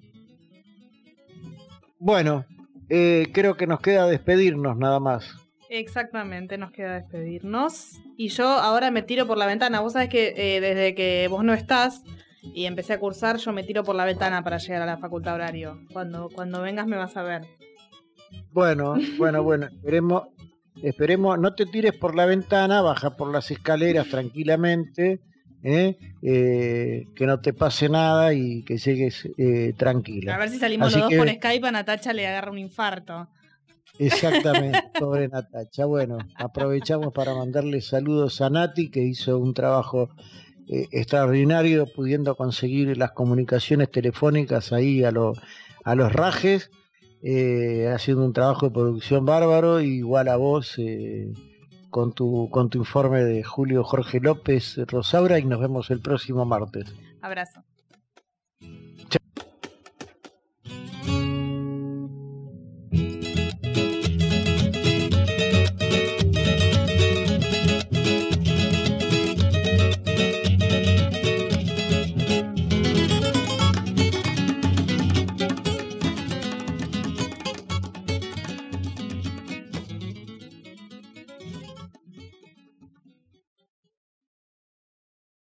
Bueno, eh, creo que nos queda despedirnos nada más. Exactamente, nos queda despedirnos. Y yo ahora me tiro por la ventana. Vos sabés que eh, desde que vos no estás y empecé a cursar, yo me tiro por la ventana para llegar a la facultad horario. Cuando, cuando vengas me vas a ver. Bueno, bueno, bueno, esperemos, esperemos, no te tires por la ventana, baja por las escaleras tranquilamente. ¿Eh? Eh, que no te pase nada y que llegues eh, tranquila. A ver si salimos Así los que, dos por Skype, a Natacha le agarra un infarto. Exactamente, pobre Natacha. Bueno, aprovechamos para mandarle saludos a Nati, que hizo un trabajo eh, extraordinario pudiendo conseguir las comunicaciones telefónicas ahí a, lo, a los rajes, eh, haciendo un trabajo de producción bárbaro, igual a vos, eh, con tu con tu informe de Julio Jorge López Rosaura, y nos vemos el próximo martes. Abrazo. Chao.